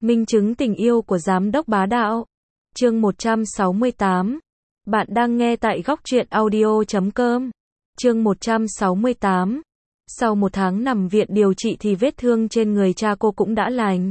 Minh chứng tình yêu của giám đốc bá đạo. Chương 168. Bạn đang nghe tại góc truyện audio.com. Chương 168. Sau 1 tháng nằm viện điều trị thì vết thương trên người cha cô cũng đã lành.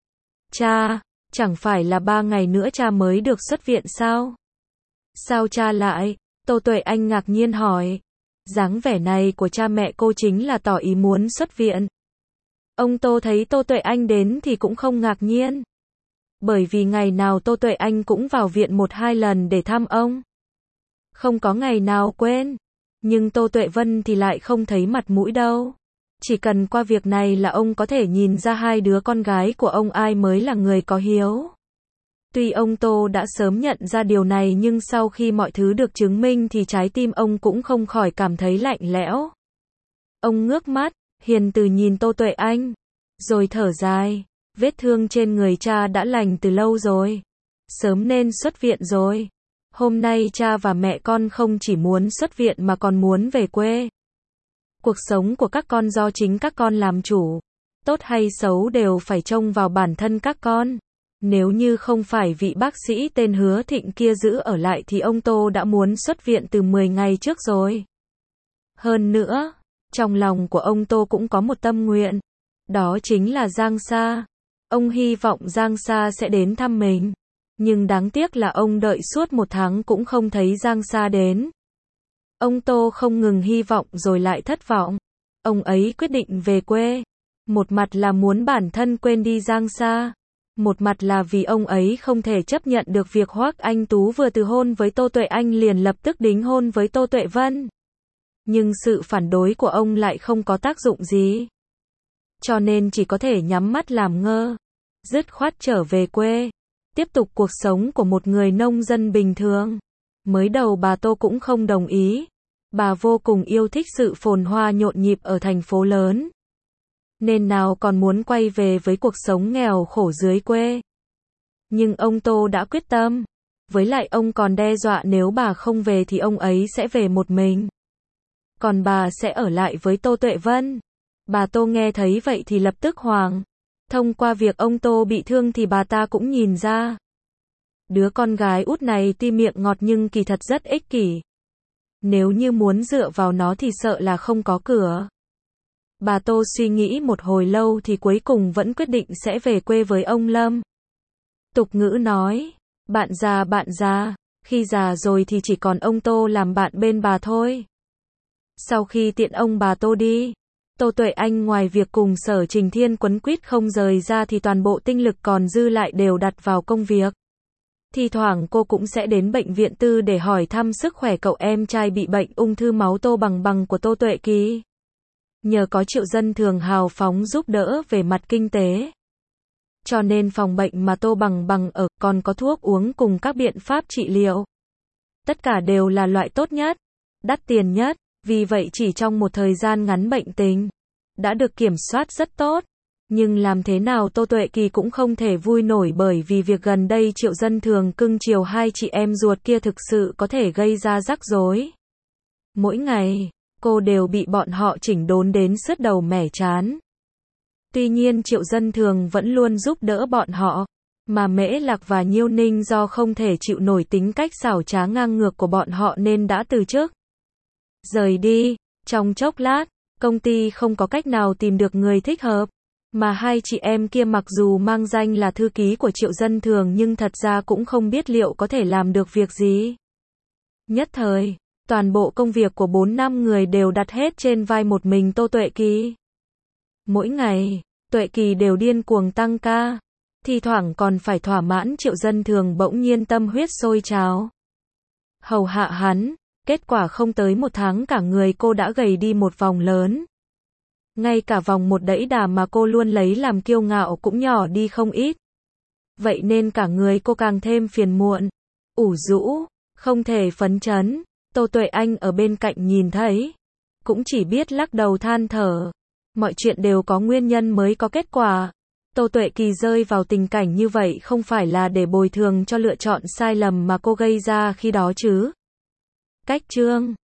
Cha, chẳng phải là 3 ngày nữa cha mới được xuất viện sao? Sao cha lại? Tô Tuệ Anh ngạc nhiên hỏi. Dáng vẻ này của cha mẹ cô chính là tỏ ý muốn xuất viện. Ông Tô thấy Tô Tuệ Anh đến thì cũng không ngạc nhiên. Bởi vì ngày nào Tô Tuệ Anh cũng vào viện 1-2 lần để thăm ông. Không có ngày nào quên. Nhưng Tô Tuệ Vân thì lại không thấy mặt mũi đâu. Chỉ cần qua việc này là ông có thể nhìn ra 2 đứa con gái của ông ai mới là người có hiếu. Tuy ông Tô đã sớm nhận ra điều này nhưng sau khi mọi thứ được chứng minh thì trái tim ông cũng không khỏi cảm thấy lạnh lẽo. Ông ngước mắt, hiền từ nhìn Tô Tuệ Anh, rồi thở dài, vết thương trên người cha đã lành từ lâu rồi, sớm nên xuất viện rồi. Hôm nay cha và mẹ con không chỉ muốn xuất viện mà còn muốn về quê. Cuộc sống của các con do chính các con làm chủ, tốt hay xấu đều phải trông vào bản thân các con. Nếu như không phải vị bác sĩ tên Hứa Thịnh kia giữ ở lại thì ông Tô đã muốn xuất viện từ 10 ngày trước rồi. Hơn nữa, trong lòng của ông Tô cũng có một tâm nguyện, đó chính là Giang Sa. Ông hy vọng Giang Sa sẽ đến thăm mình, nhưng đáng tiếc là ông đợi suốt 1 tháng cũng không thấy Giang Sa đến. Ông Tô không ngừng hy vọng rồi lại thất vọng. Ông ấy quyết định về quê, một mặt là muốn bản thân quên đi Giang Sa, một mặt là vì ông ấy không thể chấp nhận được việc Hoắc Anh Tú vừa từ hôn với Tô Tuệ Anh liền lập tức đính hôn với Tô Tuệ Vân. Nhưng sự phản đối của ông lại không có tác dụng gì. Cho nên chỉ có thể nhắm mắt làm ngơ, dứt khoát trở về quê, tiếp tục cuộc sống của một người nông dân bình thường. Mới đầu bà Tô cũng không đồng ý. Bà vô cùng yêu thích sự phồn hoa nhộn nhịp ở thành phố lớn, nên nào còn muốn quay về với cuộc sống nghèo khổ dưới quê. Nhưng ông Tô đã quyết tâm. Với lại ông còn đe dọa nếu bà không về thì ông ấy sẽ về một mình. Còn bà sẽ ở lại với Tô Tuệ Vân. Bà Tô nghe thấy vậy thì lập tức hoảng. Thông qua việc ông Tô bị thương thì bà ta cũng nhìn ra. Đứa con gái út này tuy miệng ngọt nhưng kỳ thật rất ích kỷ. Nếu như muốn dựa vào nó thì sợ là không có cửa. Bà Tô suy nghĩ một hồi lâu thì cuối cùng vẫn quyết định sẽ về quê với ông Lâm. Tục ngữ nói, bạn già, khi già rồi thì chỉ còn ông Tô làm bạn bên bà thôi. Sau khi tiện ông bà Tô đi, Tô Tuệ Anh ngoài việc cùng Sở Trình Thiên quấn quýt không rời ra thì toàn bộ tinh lực còn dư lại đều đặt vào công việc. Thi thoảng cô cũng sẽ đến bệnh viện tư để hỏi thăm sức khỏe cậu em trai bị bệnh ung thư máu Tô Bằng Bằng của Tô Tuệ Kỳ. Nhờ có Triệu Dân Thường hào phóng giúp đỡ về mặt kinh tế, cho nên phòng bệnh mà Tô Bằng Bằng ở còn có thuốc uống cùng các biện pháp trị liệu. Tất cả đều là loại tốt nhất, đắt tiền nhất, vì vậy chỉ trong một thời gian ngắn bệnh tình đã được kiểm soát rất tốt. Nhưng làm thế nào Tô Tuệ Kỳ cũng không thể vui nổi bởi vì việc gần đây Triệu Dân Thường cưng chiều 2 chị em ruột kia thực sự có thể gây ra rắc rối. Mỗi ngày, cô đều bị bọn họ chỉnh đốn đến sứt đầu mẻ trán. Tuy nhiên Triệu Dân Thường vẫn luôn giúp đỡ bọn họ, mà Mễ Lạc và Nhiêu Ninh do không thể chịu nổi tính cách xảo trá ngang ngược của bọn họ nên đã từ chức. Rời đi, trong chốc lát, công ty không có cách nào tìm được người thích hợp. Mà 2 chị em kia mặc dù mang danh là thư ký của Triệu Dân Thường nhưng thật ra cũng không biết liệu có thể làm được việc gì. Nhất thời, toàn bộ công việc của 4-5 người đều đặt hết trên vai một mình Tô Tuệ Kỳ. Mỗi ngày, Tuệ Kỳ đều điên cuồng tăng ca, thi thoảng còn phải thỏa mãn Triệu Dân Thường bỗng nhiên tâm huyết sôi trào. Hầu hạ hắn, kết quả không tới 1 tháng cả người cô đã gầy đi một vòng lớn. Ngay cả vòng một đẫy đà mà cô luôn lấy làm kiêu ngạo cũng nhỏ đi không ít. Vậy nên cả người cô càng thêm phiền muộn, ủ rũ, không thể phấn chấn. Tô Tuệ Anh ở bên cạnh nhìn thấy, cũng chỉ biết lắc đầu than thở. Mọi chuyện đều có nguyên nhân mới có kết quả. Tô Tuệ Kỳ rơi vào tình cảnh như vậy không phải là để bồi thường cho lựa chọn sai lầm mà cô gây ra khi đó chứ. Cách chương